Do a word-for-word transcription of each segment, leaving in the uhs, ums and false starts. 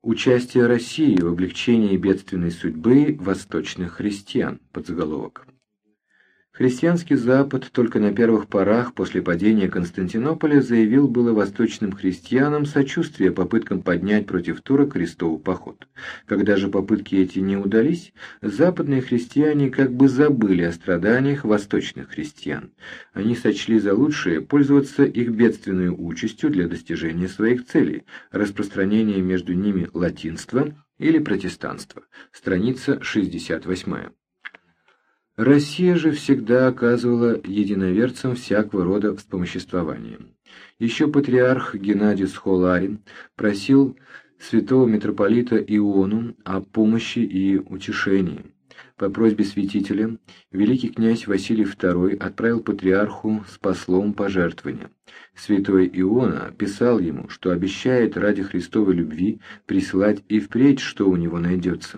Участие России в облегчении бедственной судьбы восточных христиан. Подзаголовок. Христианский Запад только на первых порах после падения Константинополя заявил было восточным христианам сочувствие попыткам поднять против турок крестовый поход. Когда же попытки эти не удались, западные христиане как бы забыли о страданиях восточных христиан. Они сочли за лучшее пользоваться их бедственной участью для достижения своих целей, распространения между ними латинства или протестанства. Страница шестьдесят восемь. Россия же всегда оказывала единоверцам всякого рода вспомоществование. Еще патриарх Геннадий Схоларин просил святого митрополита Иону о помощи и утешении. По просьбе святителя великий князь Василий второй отправил патриарху с послом пожертвования. Святой Иона писал ему, что обещает ради Христовой любви присылать и впредь, что у него найдется.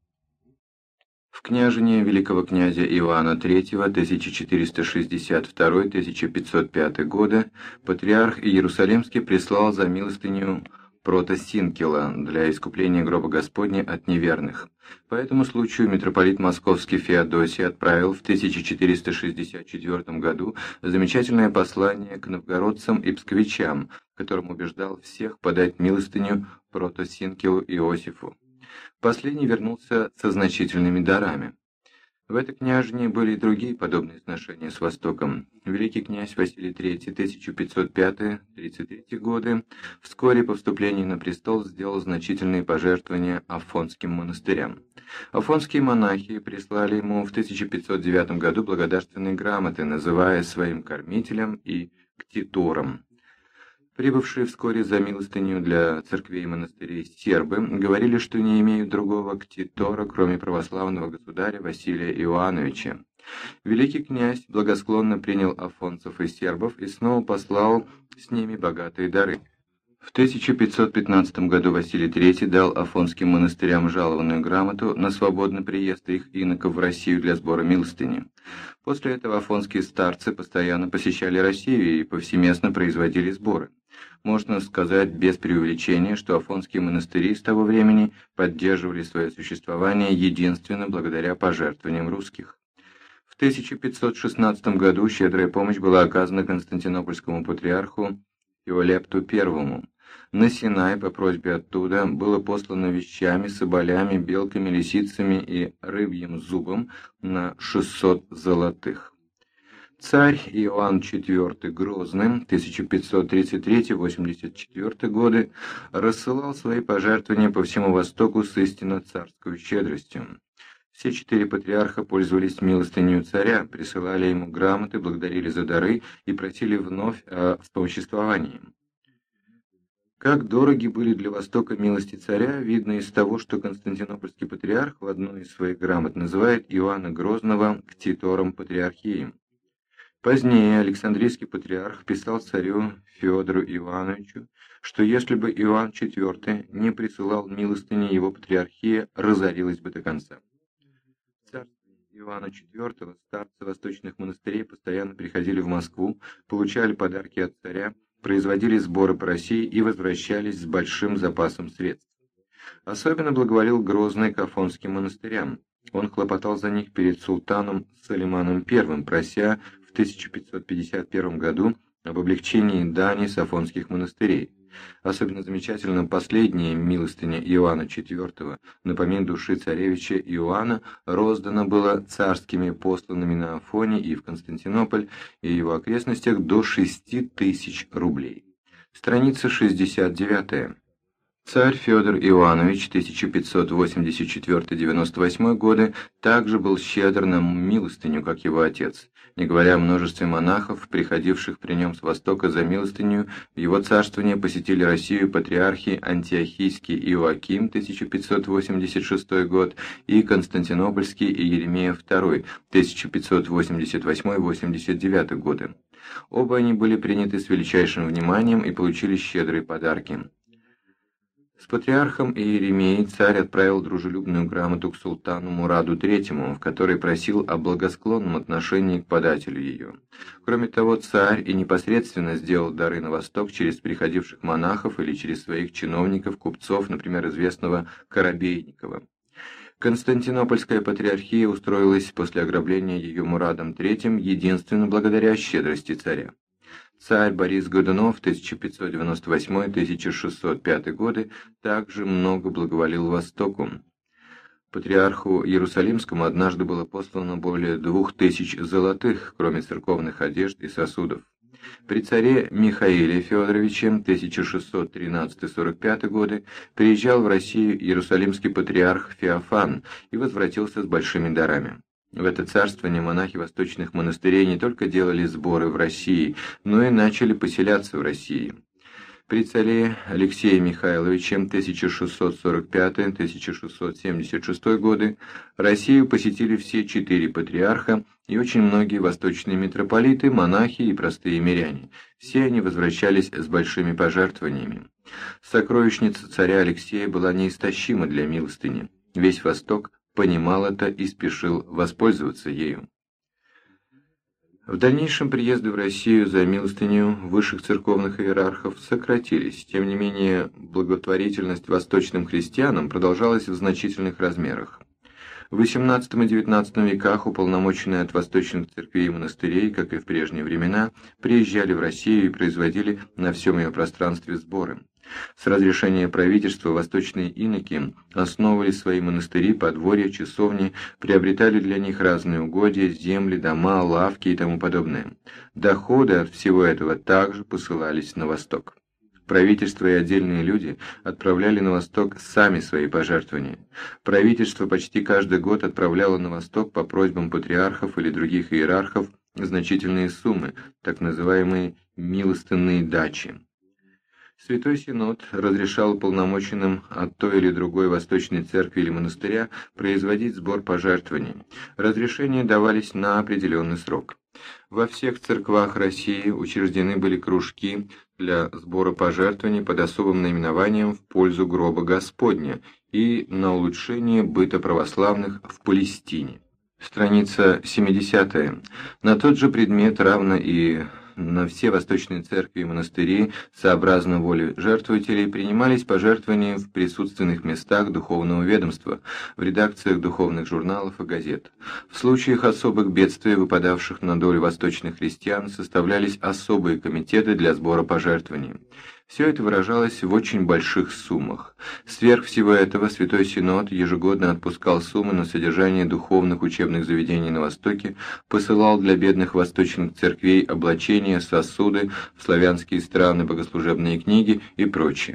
В княжении великого князя Иоанна третьего тысяча четыреста шестьдесят второй — тысяча пятьсот пятый года патриарх Иерусалимский прислал за милостыню протосинкела для искупления гроба Господня от неверных. По этому случаю митрополит Московский Феодосий отправил в тысяча четыреста шестьдесят четвёртом году замечательное послание к новгородцам и псковичам, в котором убеждал всех подать милостыню протосинкелу Иосифу. Последний вернулся со значительными дарами. В этой княжне были и другие подобные сношения с Востоком. Великий князь Василий третий, тысяча пятьсот пятый — тридцать третий годы, вскоре по вступлении на престол сделал значительные пожертвования афонским монастырям. Афонские монахи прислали ему в тысяча пятьсот девятом году благодарственные грамоты, называя своим кормителем и ктитором. Прибывшие вскоре за милостыню для церквей и монастырей сербы говорили, что не имеют другого ктитора, кроме православного государя Василия Иоановича. Великий князь благосклонно принял афонцев и сербов и снова послал с ними богатые дары. В тысяча пятьсот пятнадцатом году Василий третий дал афонским монастырям жалованную грамоту на свободный приезд их иноков в Россию для сбора милостыни. После этого афонские старцы постоянно посещали Россию и повсеместно производили сборы. Можно сказать без преувеличения, что афонские монастыри с того времени поддерживали свое существование единственно благодаря пожертвованиям русских. В тысяча пятьсот шестнадцатом году щедрая помощь была оказана константинопольскому патриарху Феолепту Первому. На Синай по просьбе оттуда было послано вещами, соболями, белками, лисицами и рыбьим зубом на шестьсот золотых. Царь Иоанн четвёртый Грозный, тысяча пятьсот тридцать третий — восемьдесят четвёртый годы, рассылал свои пожертвования по всему Востоку с истинно царской щедростью. Все четыре патриарха пользовались милостынью царя, присылали ему грамоты, благодарили за дары и просили вновь о вспомоществовании. Как дороги были для Востока милости царя, видно из того, что константинопольский патриарх в одной из своих грамот называет Иоанна Грозного ктитором патриархии. Позднее Александрийский патриарх писал царю Федору Ивановичу, что если бы Иоанн четвёртый не присылал милостыни, его патриархия разорилась бы до конца. В царстве Иоанна четвёртого старцы восточных монастырей постоянно приходили в Москву, получали подарки от царя, производили сборы по России и возвращались с большим запасом средств. Особенно благоволил Грозный к афонским монастырям. Он хлопотал за них перед султаном Сулейманом Первым, прося в тысяча пятьсот пятьдесят первом году об облегчении дани с афонских монастырей. Особенно замечательно последняя милостыня Иоанна четвёртого, напомин души царевича Иоанна, роздана была царскими посланными на Афоне и в Константинополь и его окрестностях до шести тысяч рублей. Страница шестьдесят девятая. Царь Федор Иоанович, тысяча пятьсот восемьдесят четвёртый — девяносто восьмой годы, также был щедр на милостыню, как его отец. Не говоря о множестве монахов, приходивших при нем с Востока за милостыню, в его царствование посетили Россию патриархи Антиохийский Иоаким, тысяча пятьсот восемьдесят шестой год, и Константинопольский Иеремия второй, тысяча пятьсот восемьдесят восьмой — восемьдесят девятый годы. Оба они были приняты с величайшим вниманием и получили щедрые подарки. С патриархом Иеремией царь отправил дружелюбную грамоту к султану Мураду третьему, в которой просил о благосклонном отношении к подателю ее. Кроме того, царь и непосредственно сделал дары на восток через приходивших монахов или через своих чиновников, купцов, например, известного Коробейникова. Константинопольская патриархия устроилась после ограбления ее Мурадом третьим единственно благодаря щедрости царя. Царь Борис Годунов тысяча пятьсот девяносто восьмой — тысяча шестьсот пятый годы также много благоволил Востоку. Патриарху Иерусалимскому однажды было послано более двух тысяч золотых, кроме церковных одежд и сосудов. При царе Михаиле Федоровиче тысяча шестьсот тринадцатый — сорок пятый годы приезжал в Россию иерусалимский патриарх Феофан и возвратился с большими дарами. В это царствование монахи восточных монастырей не только делали сборы в России, но и начали поселяться в России. При царе Алексее Михайловиче тысяча шестьсот сорок пятый — тысяча шестьсот семьдесят шестой годы Россию посетили все четыре патриарха и очень многие восточные митрополиты, монахи и простые миряне. Все они возвращались с большими пожертвованиями. Сокровищница царя Алексея была неистощима для милостыни. Весь Восток понимал это и спешил воспользоваться ею. В дальнейшем приезды в Россию за милостынью высших церковных иерархов сократились, тем не менее благотворительность восточным христианам продолжалась в значительных размерах. В восемнадцатом и девятнадцатом веках уполномоченные от восточных церквей и монастырей, как и в прежние времена, приезжали в Россию и производили на всем ее пространстве сборы. С разрешения правительства восточные иноки основывали свои монастыри, подворья, часовни, приобретали для них разные угодья, земли, дома, лавки и тому подобное. Доходы от всего этого также посылались на восток. Правительство и отдельные люди отправляли на восток сами свои пожертвования. Правительство почти каждый год отправляло на восток по просьбам патриархов или других иерархов значительные суммы, так называемые милостынные дачи. Святой Синод разрешал уполномоченным от той или другой восточной церкви или монастыря производить сбор пожертвований. Разрешения давались на определенный срок. Во всех церквах России учреждены были кружки для сбора пожертвований под особым наименованием «В пользу гроба Господня» и на улучшение быта православных в Палестине. Страница семидесятая. На тот же предмет, равно и на все восточные церкви и монастыри, сообразно воле жертвователей, принимались пожертвования в присутственных местах духовного ведомства, в редакциях духовных журналов и газет. В случаях особых бедствий, выпадавших на долю восточных христиан, составлялись особые комитеты для сбора пожертвований. Все это выражалось в очень больших суммах. Сверх всего этого Святой Синод ежегодно отпускал суммы на содержание духовных учебных заведений на Востоке, посылал для бедных восточных церквей облачения, сосуды, в славянские страны богослужебные книги и прочее.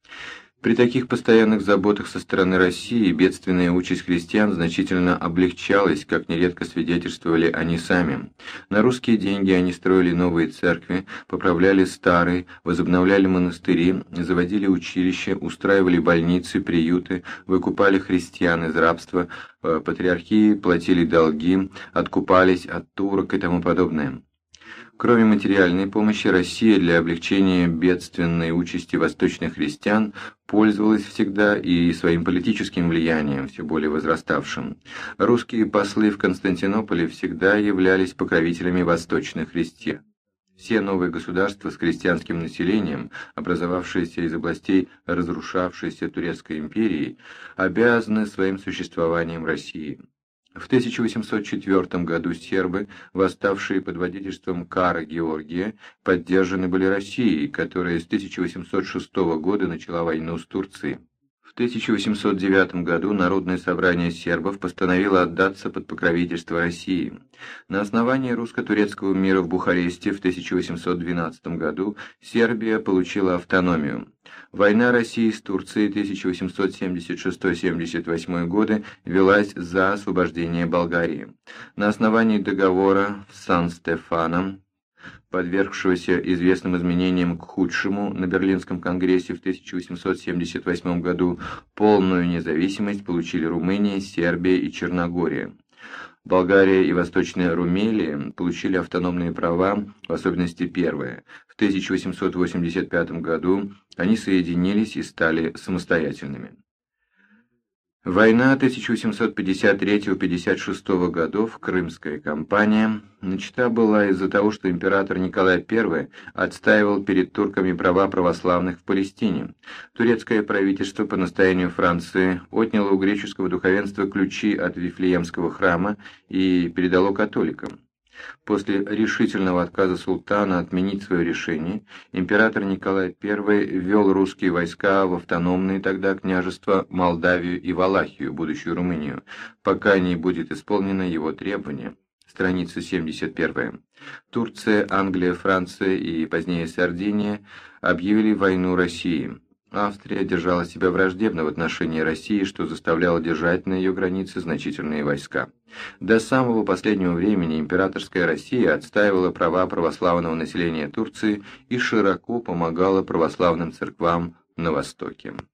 При таких постоянных заботах со стороны России бедственная участь христиан значительно облегчалась, как нередко свидетельствовали они сами. На русские деньги они строили новые церкви, поправляли старые, возобновляли монастыри, заводили училища, устраивали больницы, приюты, выкупали христиан из рабства, патриархии платили долги, откупались от турок и тому подобное. Кроме материальной помощи, Россия для облегчения бедственной участи восточных христиан пользовалась всегда и своим политическим влиянием, все более возраставшим. Русские послы в Константинополе всегда являлись покровителями восточных христиан. Все новые государства с крестьянским населением, образовавшиеся из областей разрушавшейся Турецкой империи, обязаны своим существованием России. В тысяча восемьсот четвёртом году сербы, восставшие под водительством Кара Георгия, поддержаны были Россией, которая с тысяча восемьсот шестого года начала войну с Турцией. В тысяча восемьсот девятом году Народное собрание сербов постановило отдаться под покровительство России. На основании русско-турецкого мира в Бухаресте в тысяча восемьсот двенадцатом году Сербия получила автономию. Война России с Турцией тысяча восемьсот семьдесят шестой — семьдесят восьмой годы велась за освобождение Болгарии. На основании договора в Сан-Стефано, подвергшегося известным изменениям к худшему на Берлинском конгрессе в тысяча восемьсот семьдесят восьмом году, полную независимость получили Румыния, Сербия и Черногория. Болгария и Восточная Румелия получили автономные права, в особенности первая. В тысяча восемьсот восемьдесят пятом году они соединились и стали самостоятельными. Война тысяча восемьсот пятьдесят третьего — пятьдесят шестого годов, Крымская кампания, начата была из-за того, что император Николай Первый отстаивал перед турками права православных в Палестине. Турецкое правительство по настоянию Франции отняло у греческого духовенства ключи от Вифлеемского храма и передало католикам. После решительного отказа султана отменить свое решение, император Николай Первый ввел русские войска в автономные тогда княжества Молдавию и Валахию, будущую Румынию, пока не будет исполнено его требование. Страница семьдесят первая. Турция, Англия, Франция и позднее Сардиния объявили войну России. Австрия держала себя враждебно в отношении России, что заставляло держать на ее границе значительные войска. До самого последнего времени императорская Россия отстаивала права православного населения Турции и широко помогала православным церквам на Востоке.